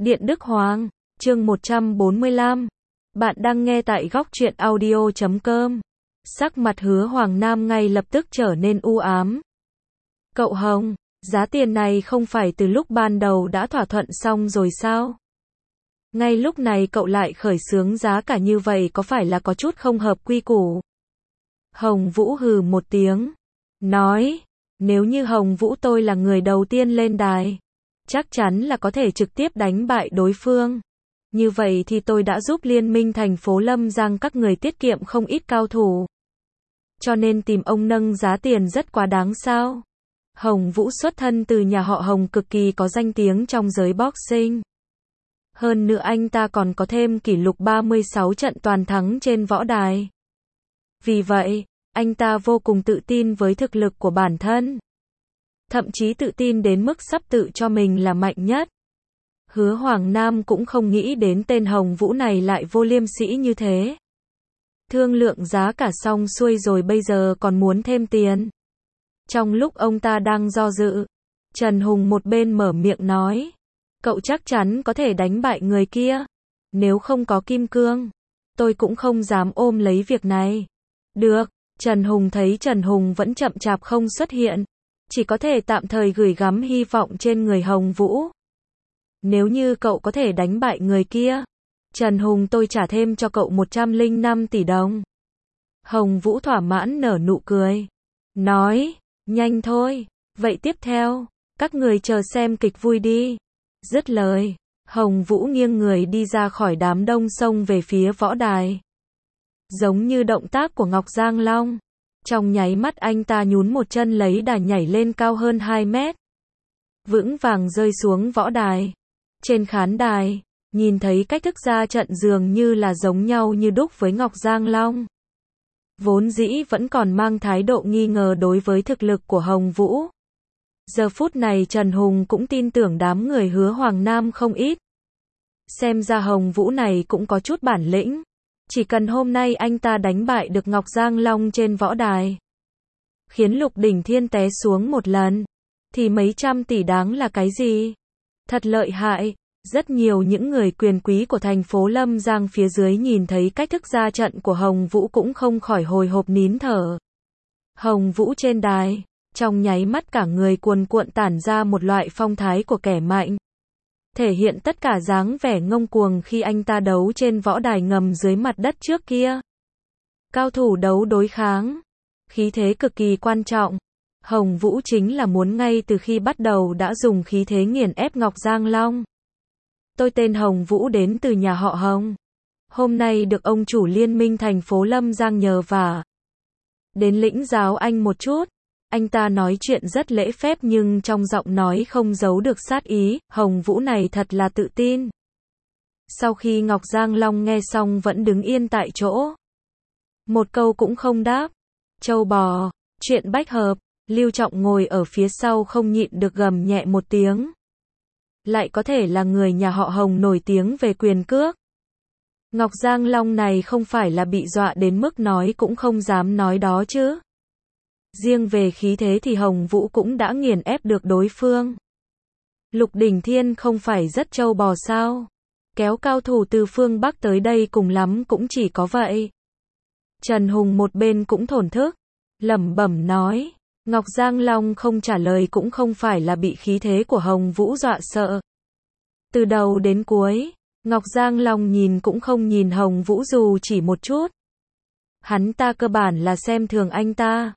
Điện Đức Hoàng, chương 145. Bạn đang nghe tại góc truyện audio.com. Sắc mặt Hứa Hoàng Nam ngay lập tức trở nên u ám. Cậu Hồng, giá tiền này không phải từ lúc ban đầu đã thỏa thuận xong rồi sao? Ngay lúc này cậu lại khởi xướng giá cả như vậy có phải là có chút không hợp quy củ? Hồng Vũ hừ một tiếng, nói, nếu như Hồng Vũ tôi là người đầu tiên lên đài, chắc chắn là có thể trực tiếp đánh bại đối phương. Như vậy thì tôi đã giúp liên minh thành phố Lâm Giang các người tiết kiệm không ít cao thủ. Cho nên tìm ông nâng giá tiền rất quá đáng sao? Hồng Vũ xuất thân từ nhà họ Hồng cực kỳ có danh tiếng trong giới boxing. Hơn nữa anh ta còn có thêm kỷ lục 36 trận toàn thắng trên võ đài. Vì vậy, anh ta vô cùng tự tin với thực lực của bản thân. Thậm chí tự tin đến mức sắp tự cho mình là mạnh nhất. Hứa Hoàng Nam cũng không nghĩ đến tên Hồng Vũ này lại vô liêm sỉ như thế. Thương lượng giá cả xong xuôi rồi bây giờ còn muốn thêm tiền. Trong lúc ông ta đang do dự, Trần Hùng một bên mở miệng nói, cậu chắc chắn có thể đánh bại người kia. Nếu không có kim cương, tôi cũng không dám ôm lấy việc này. Được, Trần Hùng thấy Trần Hùng vẫn chậm chạp không xuất hiện, chỉ có thể tạm thời gửi gắm hy vọng trên người Hồng Vũ. Nếu như cậu có thể đánh bại người kia, Trần Hùng tôi trả thêm cho cậu 105 tỷ đồng. Hồng Vũ thỏa mãn nở nụ cười, nói, nhanh thôi, vậy tiếp theo, các người chờ xem kịch vui đi. Dứt lời, Hồng Vũ nghiêng người đi ra khỏi đám đông xông về phía võ đài. Giống như động tác của Ngọc Giang Long, trong nháy mắt anh ta nhún một chân lấy đà nhảy lên cao hơn 2 mét. Vững vàng rơi xuống võ đài. Trên khán đài, nhìn thấy cách thức ra trận dường như là giống nhau như đúc với Ngọc Giang Long. Vốn dĩ vẫn còn mang thái độ nghi ngờ đối với thực lực của Hồng Vũ. Giờ phút này Trần Hùng cũng tin tưởng đám người Hứa Hoàng Nam không ít. Xem ra Hồng Vũ này cũng có chút bản lĩnh. Chỉ cần hôm nay anh ta đánh bại được Ngọc Giang Long trên võ đài, khiến Lục Đỉnh Thiên té xuống một lần, thì mấy trăm tỷ đáng là cái gì? Thật lợi hại. Rất nhiều những người quyền quý của thành phố Lâm Giang phía dưới nhìn thấy cách thức ra trận của Hồng Vũ cũng không khỏi hồi hộp nín thở. Hồng Vũ trên đài, trong nháy mắt cả người cuồn cuộn tản ra một loại phong thái của kẻ mạnh. Thể hiện tất cả dáng vẻ ngông cuồng khi anh ta đấu trên võ đài ngầm dưới mặt đất trước kia. Cao thủ đấu đối kháng, khí thế cực kỳ quan trọng. Hồng Vũ chính là muốn ngay từ khi bắt đầu đã dùng khí thế nghiền ép Ngọc Giang Long. Tôi tên Hồng Vũ đến từ nhà họ Hồng. Hôm nay được ông chủ liên minh thành phố Lâm Giang nhờ vả đến lĩnh giáo anh một chút. Anh ta nói chuyện rất lễ phép nhưng trong giọng nói không giấu được sát ý. Hồng Vũ này thật là tự tin. Sau khi Ngọc Giang Long nghe xong vẫn đứng yên tại chỗ, một câu cũng không đáp. Châu bò, chuyện bách hợp. Lưu Trọng ngồi ở phía sau không nhịn được gầm nhẹ một tiếng. Lại có thể là người nhà họ Hồng nổi tiếng về quyền cước. Ngọc Giang Long này không phải là bị dọa đến mức nói cũng không dám nói đó chứ. Riêng về khí thế thì Hồng Vũ cũng đã nghiền ép được đối phương. Lục Đỉnh Thiên không phải rất trâu bò sao? Kéo cao thủ từ phương Bắc tới đây cùng lắm cũng chỉ có vậy. Trần Hùng một bên cũng thổn thức, lẩm bẩm nói. Ngọc Giang Long không trả lời cũng không phải là bị khí thế của Hồng Vũ dọa sợ. Từ đầu đến cuối, Ngọc Giang Long nhìn cũng không nhìn Hồng Vũ dù chỉ một chút. Hắn ta cơ bản là xem thường anh ta.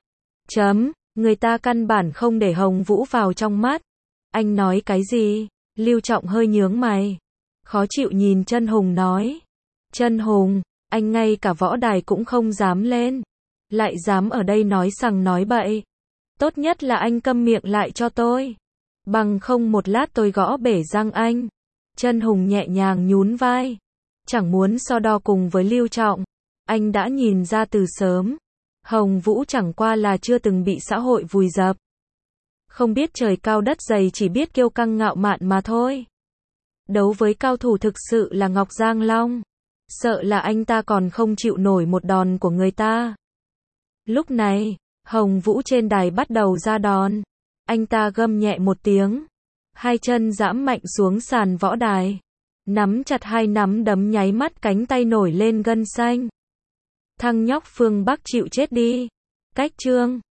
Người ta căn bản không để Hồng Vũ vào trong mắt. Anh nói cái gì? Lưu Trọng hơi nhướng mày, khó chịu nhìn Trần Hùng nói. Trần Hùng, anh ngay cả võ đài cũng không dám lên, lại dám ở đây nói sằng nói bậy. Tốt nhất là anh câm miệng lại cho tôi. Bằng không một lát tôi gõ bể răng anh. Trần Hùng nhẹ nhàng nhún vai. Chẳng muốn so đo cùng với Lưu Trọng. Anh đã nhìn ra từ sớm. Hồng Vũ chẳng qua là chưa từng bị xã hội vùi dập. Không biết trời cao đất dày, chỉ biết kiêu căng ngạo mạn mà thôi. Đấu với cao thủ thực sự là Ngọc Giang Long, sợ là anh ta còn không chịu nổi một đòn của người ta. Lúc này, Hồng Vũ trên đài bắt đầu ra đòn. Anh ta gầm nhẹ một tiếng, hai chân giẫm mạnh xuống sàn võ đài, Nắm chặt hai nắm đấm nháy mắt cánh tay nổi lên gân xanh. Thằng nhóc phương Bắc chịu chết đi. Cách chương